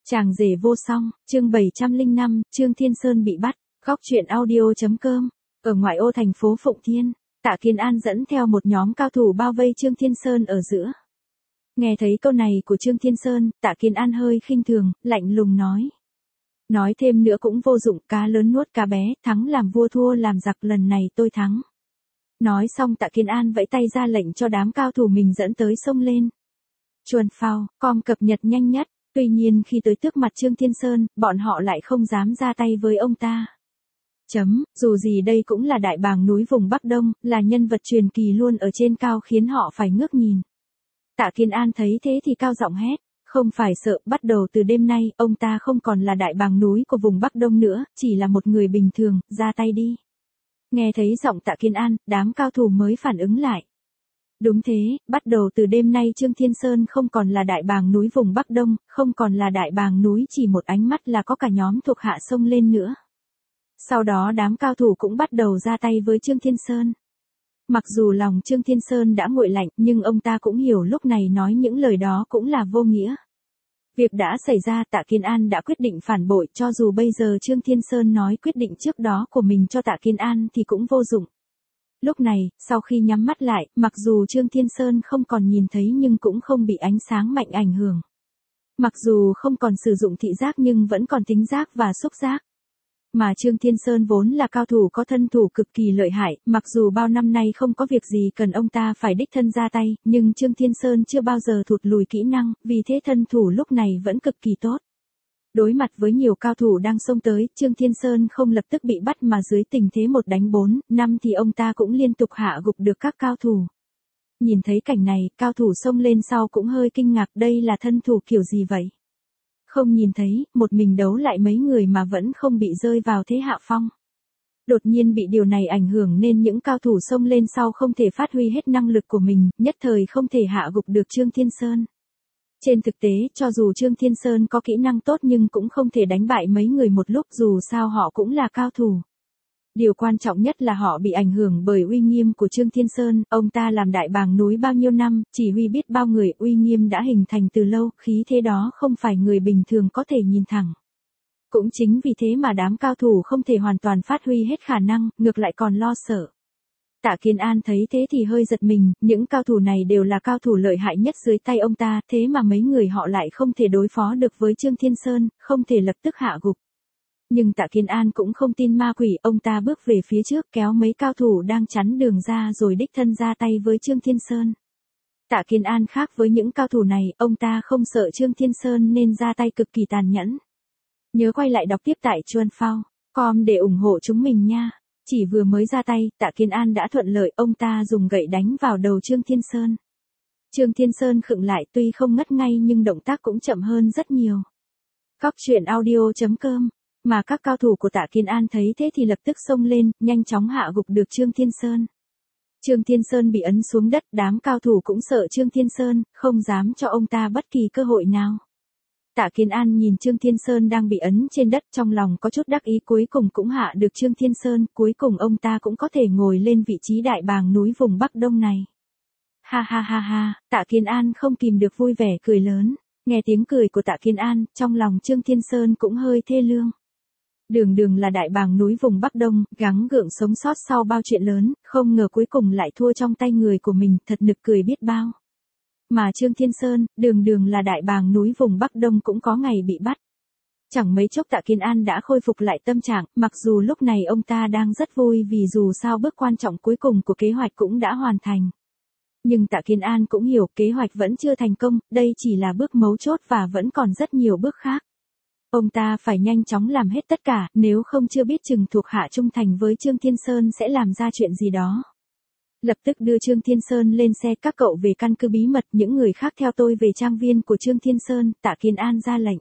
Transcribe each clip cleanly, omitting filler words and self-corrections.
Chàng rể vô song, chương 705, Trương Thiên Sơn bị bắt, góc truyện audio.com. Ở ngoại ô thành phố Phụng Thiên, Tạ Kiến An dẫn theo một nhóm cao thủ bao vây Trương Thiên Sơn ở giữa. Nghe thấy câu này của Trương Thiên Sơn, Tạ Kiến An hơi khinh thường, lạnh lùng nói. Nói thêm nữa cũng vô dụng, cá lớn nuốt cá bé, thắng làm vua thua làm giặc, lần này tôi thắng. Nói xong Tạ Kiến An vẫy tay ra lệnh cho đám cao thủ mình dẫn tới xông lên. Chuồn phao, com cập nhật nhanh nhất. Tuy nhiên khi tới trước mặt Trương Thiên Sơn, bọn họ lại không dám ra tay với ông ta. Dù gì đây cũng là đại bàng núi vùng Bắc Đông, là nhân vật truyền kỳ luôn ở trên cao khiến họ phải ngước nhìn. Tạ Kiến An thấy thế thì cao giọng hét, không phải sợ, bắt đầu từ đêm nay, ông ta không còn là đại bàng núi của vùng Bắc Đông nữa, chỉ là một người bình thường, ra tay đi. Nghe thấy giọng Tạ Kiến An, đám cao thủ mới phản ứng lại. Đúng thế, bắt đầu từ đêm nay Trương Thiên Sơn không còn là đại bàng núi vùng Bắc Đông, không còn là đại bàng núi chỉ một ánh mắt là có cả nhóm thuộc hạ xông lên nữa. Sau đó đám cao thủ cũng bắt đầu ra tay với Trương Thiên Sơn. Mặc dù lòng Trương Thiên Sơn đã nguội lạnh nhưng ông ta cũng hiểu lúc này nói những lời đó cũng là vô nghĩa. Việc đã xảy ra, Tạ Kiến An đã quyết định phản bội, cho dù bây giờ Trương Thiên Sơn nói quyết định trước đó của mình cho Tạ Kiến An thì cũng vô dụng. Lúc này, sau khi nhắm mắt lại, mặc dù Trương Thiên Sơn không còn nhìn thấy nhưng cũng không bị ánh sáng mạnh ảnh hưởng. Mặc dù không còn sử dụng thị giác nhưng vẫn còn thính giác và xúc giác. Mà Trương Thiên Sơn vốn là cao thủ có thân thủ cực kỳ lợi hại, mặc dù bao năm nay không có việc gì cần ông ta phải đích thân ra tay, nhưng Trương Thiên Sơn chưa bao giờ thụt lùi kỹ năng, vì thế thân thủ lúc này vẫn cực kỳ tốt. Đối mặt với nhiều cao thủ đang xông tới, Trương Thiên Sơn không lập tức bị bắt mà dưới tình thế 1 đánh 4, 5 thì ông ta cũng liên tục hạ gục được các cao thủ. Nhìn thấy cảnh này, cao thủ xông lên sau cũng hơi kinh ngạc, đây là thân thủ kiểu gì vậy? Không nhìn thấy, một mình đấu lại mấy người mà vẫn không bị rơi vào thế hạ phong. Đột nhiên bị điều này ảnh hưởng nên những cao thủ xông lên sau không thể phát huy hết năng lực của mình, nhất thời không thể hạ gục được Trương Thiên Sơn. Trên thực tế, cho dù Trương Thiên Sơn có kỹ năng tốt nhưng cũng không thể đánh bại mấy người một lúc, dù sao họ cũng là cao thủ. Điều quan trọng nhất là họ bị ảnh hưởng bởi uy nghiêm của Trương Thiên Sơn, ông ta làm đại bàng núi bao nhiêu năm, chỉ huy biết bao người, uy nghiêm đã hình thành từ lâu, khí thế đó không phải người bình thường có thể nhìn thẳng. Cũng chính vì thế mà đám cao thủ không thể hoàn toàn phát huy hết khả năng, ngược lại còn lo sợ. Tạ Kiến An thấy thế thì hơi giật mình, những cao thủ này đều là cao thủ lợi hại nhất dưới tay ông ta, thế mà mấy người họ lại không thể đối phó được với Trương Thiên Sơn, không thể lập tức hạ gục. Nhưng Tạ Kiến An cũng không tin ma quỷ, ông ta bước về phía trước kéo mấy cao thủ đang chắn đường ra rồi đích thân ra tay với Trương Thiên Sơn. Tạ Kiến An khác với những cao thủ này, ông ta không sợ Trương Thiên Sơn nên ra tay cực kỳ tàn nhẫn. Nhớ quay lại đọc tiếp tại Chuan Phao, com để ủng hộ chúng mình nha. Chỉ vừa mới ra tay, Tạ Kiến An đã thuận lợi, ông ta dùng gậy đánh vào đầu Trương Thiên Sơn. Trương Thiên Sơn khựng lại, tuy không ngất ngay nhưng động tác cũng chậm hơn rất nhiều. Góc truyện audio.com. Mà các cao thủ của Tạ Kiến An thấy thế thì lập tức xông lên, nhanh chóng hạ gục được Trương Thiên Sơn. Trương Thiên Sơn bị ấn xuống đất, đám cao thủ cũng sợ Trương Thiên Sơn, không dám cho ông ta bất kỳ cơ hội nào. Tạ Kiến An nhìn Trương Thiên Sơn đang bị ấn trên đất, trong lòng có chút đắc ý, cuối cùng cũng hạ được Trương Thiên Sơn, cuối cùng ông ta cũng có thể ngồi lên vị trí đại bàng núi vùng Bắc Đông này. Ha ha ha ha, Tạ Kiến An không kìm được vui vẻ cười lớn, nghe tiếng cười của Tạ Kiến An, trong lòng Trương Thiên Sơn cũng hơi thê lương. Đường là đại bàng núi vùng Bắc Đông, gắng gượng sống sót sau bao chuyện lớn, không ngờ cuối cùng lại thua trong tay người của mình, thật nực cười biết bao. Mà Trương Thiên Sơn, đường là đại bàng núi vùng Bắc Đông cũng có ngày bị bắt. Chẳng mấy chốc Tạ Kiến An đã khôi phục lại tâm trạng, mặc dù lúc này ông ta đang rất vui vì dù sao bước quan trọng cuối cùng của kế hoạch cũng đã hoàn thành. Nhưng Tạ Kiến An cũng hiểu kế hoạch vẫn chưa thành công, đây chỉ là bước mấu chốt và vẫn còn rất nhiều bước khác. Ông ta phải nhanh chóng làm hết tất cả, nếu không chưa biết chừng thuộc hạ trung thành với Trương Thiên Sơn sẽ làm ra chuyện gì đó. Lập tức đưa Trương Thiên Sơn lên xe, các cậu về căn cứ bí mật, những người khác theo tôi về trang viên của Trương Thiên Sơn, Tạ Kiến An ra lệnh.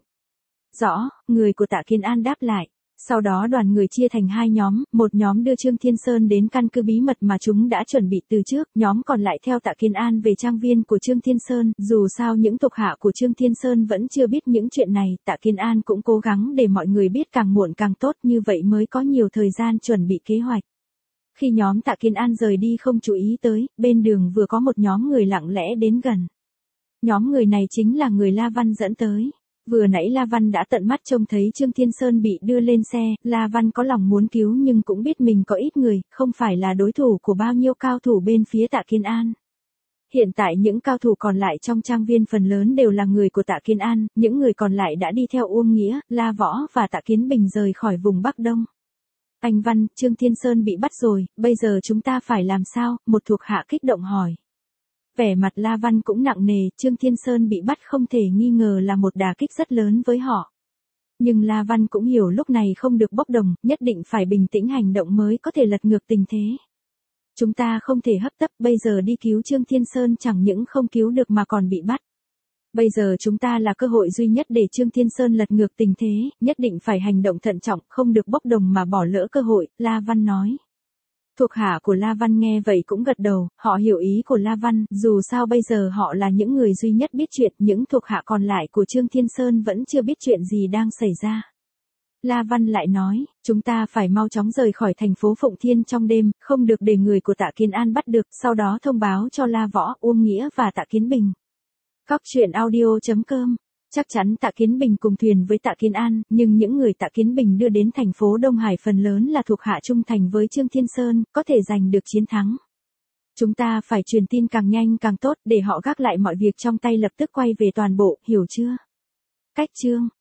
Rõ, người của Tạ Kiến An đáp lại. Sau đó đoàn người chia thành 2 nhóm, một nhóm đưa Trương Thiên Sơn đến căn cứ bí mật mà chúng đã chuẩn bị từ trước, nhóm còn lại theo Tạ Kiến An về trang viên của Trương Thiên Sơn, dù sao những thuộc hạ của Trương Thiên Sơn vẫn chưa biết những chuyện này, Tạ Kiến An cũng cố gắng để mọi người biết càng muộn càng tốt, như vậy mới có nhiều thời gian chuẩn bị kế hoạch. Khi nhóm Tạ Kiến An rời đi không chú ý tới, bên đường vừa có một nhóm người lặng lẽ đến gần. Nhóm người này chính là người La Văn dẫn tới. Vừa nãy La Văn đã tận mắt trông thấy Trương Thiên Sơn bị đưa lên xe, La Văn có lòng muốn cứu nhưng cũng biết mình có ít người, không phải là đối thủ của bao nhiêu cao thủ bên phía Tạ Kiến An. Hiện tại những cao thủ còn lại trong trang viên phần lớn đều là người của Tạ Kiến An, những người còn lại đã đi theo Uông Nghĩa, La Võ và Tạ Kiến Bình rời khỏi vùng Bắc Đông. Anh Văn, Trương Thiên Sơn bị bắt rồi, bây giờ chúng ta phải làm sao? Một thuộc hạ kích động hỏi. Vẻ mặt La Văn cũng nặng nề, Trương Thiên Sơn bị bắt không thể nghi ngờ là một đả kích rất lớn với họ. Nhưng La Văn cũng hiểu lúc này không được bốc đồng, nhất định phải bình tĩnh hành động mới có thể lật ngược tình thế. Chúng ta không thể hấp tấp, bây giờ đi cứu Trương Thiên Sơn chẳng những không cứu được mà còn bị bắt. Bây giờ chúng ta là cơ hội duy nhất để Trương Thiên Sơn lật ngược tình thế, nhất định phải hành động thận trọng, không được bốc đồng mà bỏ lỡ cơ hội, La Văn nói. Thuộc hạ của La Văn nghe vậy cũng gật đầu, họ hiểu ý của La Văn, dù sao bây giờ họ là những người duy nhất biết chuyện, những thuộc hạ còn lại của Trương Thiên Sơn vẫn chưa biết chuyện gì đang xảy ra. La Văn lại nói, chúng ta phải mau chóng rời khỏi thành phố Phụng Thiên trong đêm, không được để người của Tạ Kiến An bắt được, sau đó thông báo cho La Võ, Uông Nghĩa và Tạ Kiến Bình. Góc truyện audio.com. Chắc chắn Tạ Kiến Bình cùng thuyền với Tạ Kiến An, nhưng những người Tạ Kiến Bình đưa đến thành phố Đông Hải phần lớn là thuộc hạ trung thành với Trương Thiên Sơn, có thể giành được chiến thắng. Chúng ta phải truyền tin càng nhanh càng tốt để họ gác lại mọi việc trong tay lập tức quay về toàn bộ, hiểu chưa? Cách chương